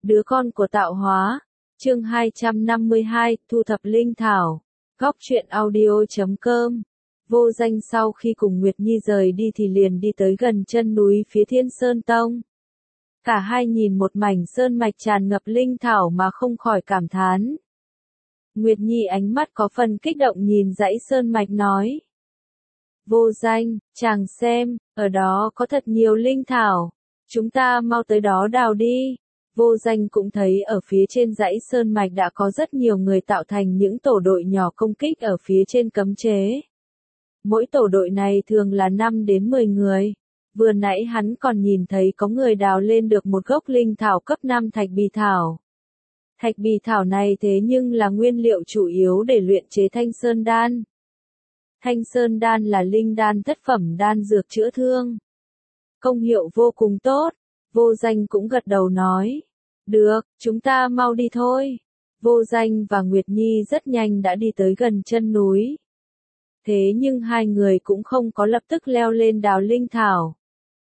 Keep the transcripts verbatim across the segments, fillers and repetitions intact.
Đứa con của tạo hóa. Chương hai trăm năm mươi hai, thu thập linh thảo. Góc truyện audio chấm com. Vô Danh sau khi cùng Nguyệt Nhi rời đi thì liền đi tới gần chân núi phía Thiên Sơn Tông. Cả hai nhìn một mảnh sơn mạch tràn ngập linh thảo mà không khỏi cảm thán. Nguyệt Nhi ánh mắt có phần kích động nhìn dãy sơn mạch nói. Vô Danh, chàng xem, ở đó có thật nhiều linh thảo. Chúng ta mau tới đó đào đi. Vô Danh cũng thấy ở phía trên dãy sơn mạch đã có rất nhiều người tạo thành những tổ đội nhỏ công kích ở phía trên cấm chế. Mỗi tổ đội này thường là năm đến mười người. Vừa nãy hắn còn nhìn thấy có người đào lên được một gốc linh thảo cấp năm thạch bì thảo. Thạch bì thảo này thế nhưng là nguyên liệu chủ yếu để luyện chế thanh sơn đan. Thanh sơn đan là linh đan thất phẩm đan dược chữa thương. Công hiệu vô cùng tốt. Vô Danh cũng gật đầu nói. Được, chúng ta mau đi thôi. Vô Danh và Nguyệt Nhi rất nhanh đã đi tới gần chân núi. Thế nhưng hai người cũng không có lập tức leo lên đào linh thảo.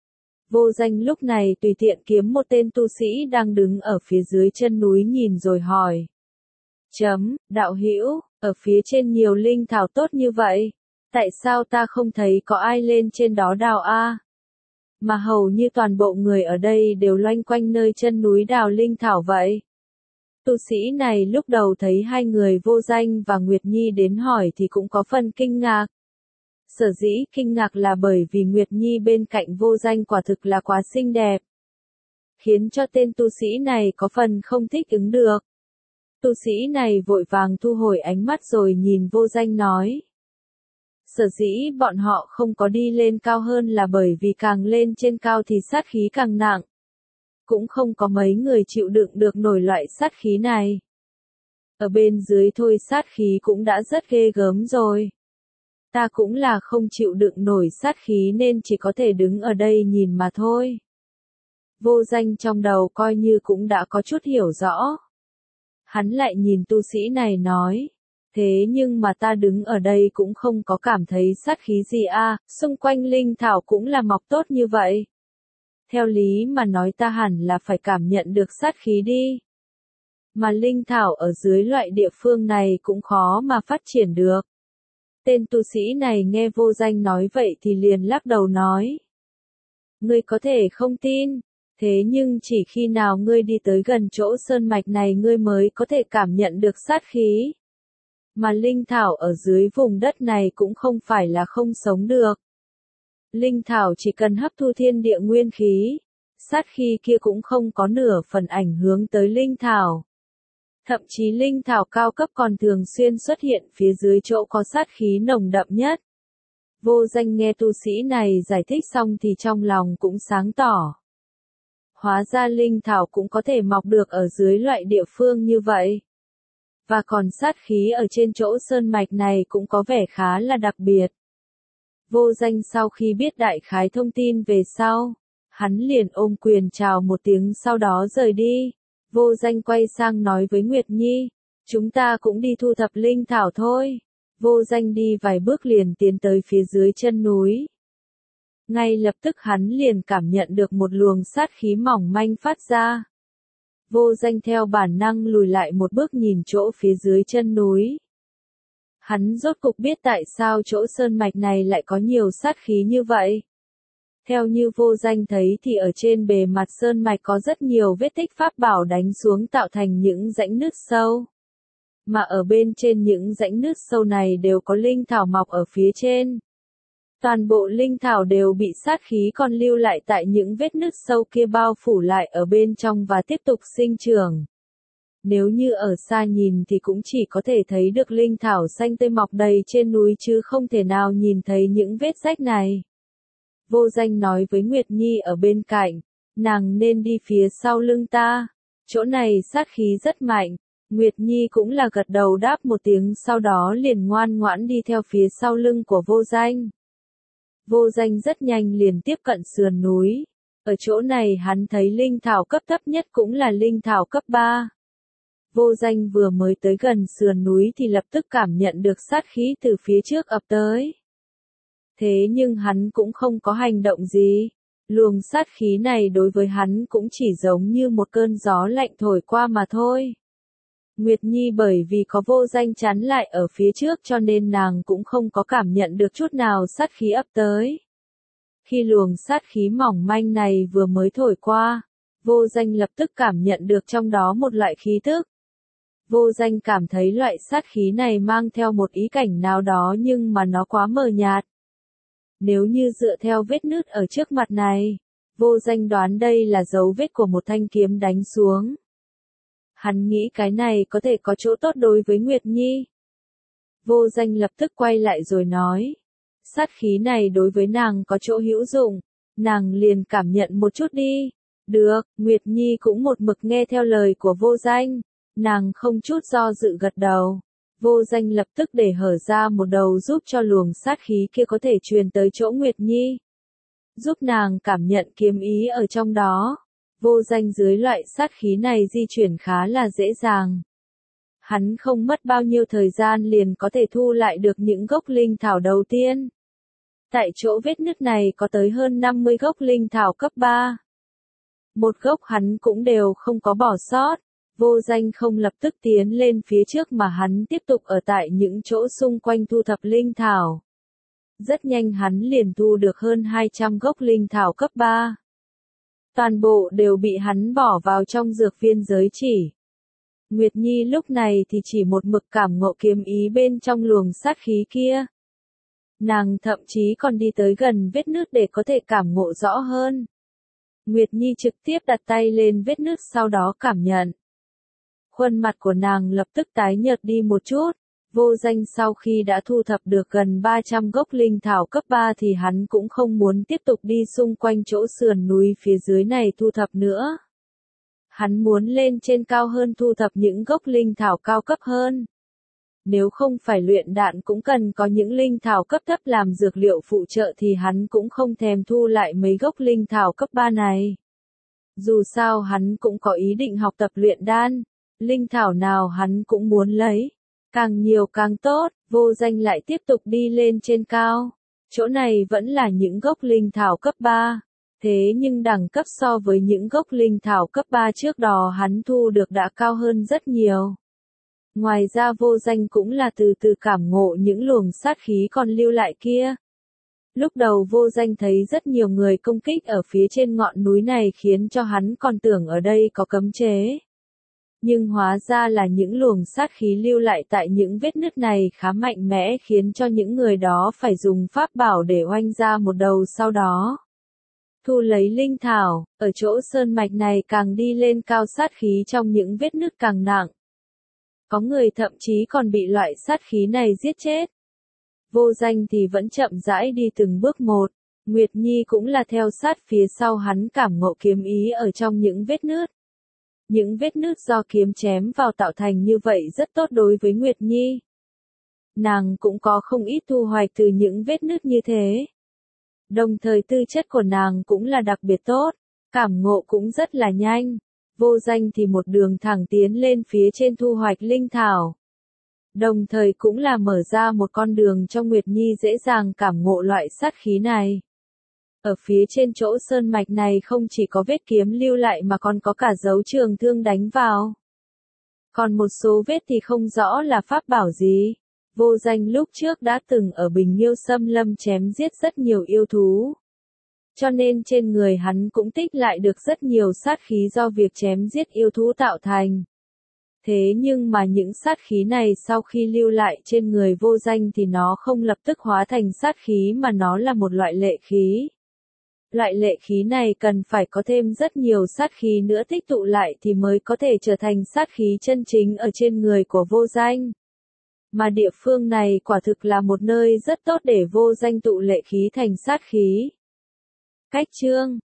Vô Danh lúc này tùy tiện kiếm một tên tu sĩ đang đứng ở phía dưới chân núi nhìn rồi hỏi. Chấm, đạo hữu, ở phía trên nhiều linh thảo tốt như vậy. Tại sao ta không thấy có ai lên trên đó đào a? Mà hầu như toàn bộ người ở đây đều loanh quanh nơi chân núi đào linh thảo vậy. Tu sĩ này lúc đầu thấy hai người Vô Danh và Nguyệt Nhi đến hỏi thì cũng có phần kinh ngạc. Sở dĩ kinh ngạc là bởi vì Nguyệt Nhi bên cạnh Vô Danh quả thực là quá xinh đẹp. Khiến cho tên tu sĩ này có phần không thích ứng được. Tu sĩ này vội vàng thu hồi ánh mắt rồi nhìn Vô Danh nói. Sở dĩ bọn họ không có đi lên cao hơn là bởi vì càng lên trên cao thì sát khí càng nặng. Cũng không có mấy người chịu đựng được nổi loại sát khí này. Ở bên dưới thôi sát khí cũng đã rất ghê gớm rồi. Ta cũng là không chịu đựng nổi sát khí nên chỉ có thể đứng ở đây nhìn mà thôi. Vô Danh trong đầu coi như cũng đã có chút hiểu rõ. Hắn lại nhìn tu sĩ này nói. Thế nhưng mà ta đứng ở đây cũng không có cảm thấy sát khí gì a, xung quanh linh thảo cũng là mọc tốt như vậy. Theo lý mà nói ta hẳn là phải cảm nhận được sát khí đi. Mà linh thảo ở dưới loại địa phương này cũng khó mà phát triển được. Tên tu sĩ này nghe Vô Danh nói vậy thì liền lắc đầu nói. Ngươi có thể không tin, thế nhưng chỉ khi nào ngươi đi tới gần chỗ sơn mạch này ngươi mới có thể cảm nhận được sát khí. Mà linh thảo ở dưới vùng đất này cũng không phải là không sống được. Linh thảo chỉ cần hấp thu thiên địa nguyên khí, sát khí kia cũng không có nửa phần ảnh hưởng tới linh thảo. Thậm chí linh thảo cao cấp còn thường xuyên xuất hiện phía dưới chỗ có sát khí nồng đậm nhất. Vô Danh nghe tu sĩ này giải thích xong thì trong lòng cũng sáng tỏ. Hóa ra linh thảo cũng có thể mọc được ở dưới loại địa phương như vậy. Và còn sát khí ở trên chỗ sơn mạch này cũng có vẻ khá là đặc biệt. Vô Danh sau khi biết đại khái thông tin về sau, hắn liền ôm quyền chào một tiếng sau đó rời đi. Vô Danh quay sang nói với Nguyệt Nhi, chúng ta cũng đi thu thập linh thảo thôi. Vô Danh đi vài bước liền tiến tới phía dưới chân núi. Ngay lập tức hắn liền cảm nhận được một luồng sát khí mỏng manh phát ra. Vô Danh theo bản năng lùi lại một bước nhìn chỗ phía dưới chân núi. Hắn rốt cục biết tại sao chỗ sơn mạch này lại có nhiều sát khí như vậy. Theo như Vô Danh thấy thì ở trên bề mặt sơn mạch có rất nhiều vết tích pháp bảo đánh xuống tạo thành những rãnh nứt sâu. Mà ở bên trên những rãnh nứt sâu này đều có linh thảo mọc ở phía trên. Toàn bộ linh thảo đều bị sát khí còn lưu lại tại những vết nứt sâu kia bao phủ lại ở bên trong và tiếp tục sinh trưởng. Nếu như ở xa nhìn thì cũng chỉ có thể thấy được linh thảo xanh tươi mọc đầy trên núi chứ không thể nào nhìn thấy những vết rách này. Vô Danh nói với Nguyệt Nhi ở bên cạnh, nàng nên đi phía sau lưng ta, chỗ này sát khí rất mạnh. Nguyệt Nhi cũng là gật đầu đáp một tiếng sau đó liền ngoan ngoãn đi theo phía sau lưng của Vô Danh. Vô Danh rất nhanh liền tiếp cận sườn núi. Ở chỗ này hắn thấy linh thảo cấp thấp nhất cũng là linh thảo cấp ba. Vô Danh vừa mới tới gần sườn núi thì lập tức cảm nhận được sát khí từ phía trước ập tới. Thế nhưng hắn cũng không có hành động gì. Luồng sát khí này đối với hắn cũng chỉ giống như một cơn gió lạnh thổi qua mà thôi. Nguyệt Nhi bởi vì có Vô Danh chắn lại ở phía trước cho nên nàng cũng không có cảm nhận được chút nào sát khí ập tới. Khi luồng sát khí mỏng manh này vừa mới thổi qua, Vô Danh lập tức cảm nhận được trong đó một loại khí tức. Vô Danh cảm thấy loại sát khí này mang theo một ý cảnh nào đó nhưng mà nó quá mờ nhạt. Nếu như dựa theo vết nứt ở trước mặt này, Vô Danh đoán đây là dấu vết của một thanh kiếm đánh xuống. Hắn nghĩ cái này có thể có chỗ tốt đối với Nguyệt Nhi. Vô Danh lập tức quay lại rồi nói. Sát khí này đối với nàng có chỗ hữu dụng, nàng liền cảm nhận một chút đi. Được, Nguyệt Nhi cũng một mực nghe theo lời của Vô Danh, nàng không chút do dự gật đầu. Vô Danh lập tức để hở ra một đầu giúp cho luồng sát khí kia có thể truyền tới chỗ Nguyệt Nhi. Giúp nàng cảm nhận kiếm ý ở trong đó. Vô Danh dưới loại sát khí này di chuyển khá là dễ dàng. Hắn không mất bao nhiêu thời gian liền có thể thu lại được những gốc linh thảo đầu tiên. Tại chỗ vết nứt này có tới hơn năm mươi gốc linh thảo cấp ba. Một gốc hắn cũng đều không có bỏ sót. Vô Danh không lập tức tiến lên phía trước mà hắn tiếp tục ở tại những chỗ xung quanh thu thập linh thảo. Rất nhanh hắn liền thu được hơn hai trăm gốc linh thảo cấp ba. Toàn bộ đều bị hắn bỏ vào trong dược viên giới chỉ. Nguyệt Nhi lúc này thì chỉ một mực cảm ngộ kiếm ý bên trong luồng sát khí kia. Nàng thậm chí còn đi tới gần vết nứt để có thể cảm ngộ rõ hơn. Nguyệt Nhi trực tiếp đặt tay lên vết nứt sau đó cảm nhận. Khuôn mặt của nàng lập tức tái nhợt đi một chút. Vô Danh sau khi đã thu thập được gần ba trăm gốc linh thảo cấp ba thì hắn cũng không muốn tiếp tục đi xung quanh chỗ sườn núi phía dưới này thu thập nữa. Hắn muốn lên trên cao hơn thu thập những gốc linh thảo cao cấp hơn. Nếu không phải luyện đạn cũng cần có những linh thảo cấp thấp làm dược liệu phụ trợ thì hắn cũng không thèm thu lại mấy gốc linh thảo cấp ba này. Dù sao hắn cũng có ý định học tập luyện đan, linh thảo nào hắn cũng muốn lấy. Càng nhiều càng tốt, Vô Danh lại tiếp tục đi lên trên cao. Chỗ này vẫn là những gốc linh thảo cấp ba. Thế nhưng đẳng cấp so với những gốc linh thảo cấp ba trước đó hắn thu được đã cao hơn rất nhiều. Ngoài ra Vô Danh cũng là từ từ cảm ngộ những luồng sát khí còn lưu lại kia. Lúc đầu Vô Danh thấy rất nhiều người công kích ở phía trên ngọn núi này khiến cho hắn còn tưởng ở đây có cấm chế. Nhưng hóa ra là những luồng sát khí lưu lại tại những vết nứt này khá mạnh mẽ khiến cho những người đó phải dùng pháp bảo để oanh ra một đầu sau đó. Thu lấy linh thảo, ở chỗ sơn mạch này càng đi lên cao sát khí trong những vết nứt càng nặng. Có người thậm chí còn bị loại sát khí này giết chết. Vô Danh thì vẫn chậm rãi đi từng bước một, Nguyệt Nhi cũng là theo sát phía sau hắn cảm ngộ kiếm ý ở trong những vết nứt. Những vết nứt do kiếm chém vào tạo thành như vậy rất tốt đối với Nguyệt Nhi. Nàng cũng có không ít thu hoạch từ những vết nứt như thế. Đồng thời tư chất của nàng cũng là đặc biệt tốt, cảm ngộ cũng rất là nhanh. Vô Danh thì một đường thẳng tiến lên phía trên thu hoạch linh thảo. Đồng thời cũng là mở ra một con đường cho Nguyệt Nhi dễ dàng cảm ngộ loại sát khí này. Ở phía trên chỗ sơn mạch này không chỉ có vết kiếm lưu lại mà còn có cả dấu trường thương đánh vào. Còn một số vết thì không rõ là pháp bảo gì. Vô Danh lúc trước đã từng ở Bình Miêu Xâm Lâm chém giết rất nhiều yêu thú. Cho nên trên người hắn cũng tích lại được rất nhiều sát khí do việc chém giết yêu thú tạo thành. Thế nhưng mà những sát khí này sau khi lưu lại trên người Vô Danh thì nó không lập tức hóa thành sát khí mà nó là một loại lệ khí. Loại lệ khí này cần phải có thêm rất nhiều sát khí nữa tích tụ lại thì mới có thể trở thành sát khí chân chính ở trên người của Vô Danh. Mà địa phương này quả thực là một nơi rất tốt để Vô Danh tụ lệ khí thành sát khí. Cách chương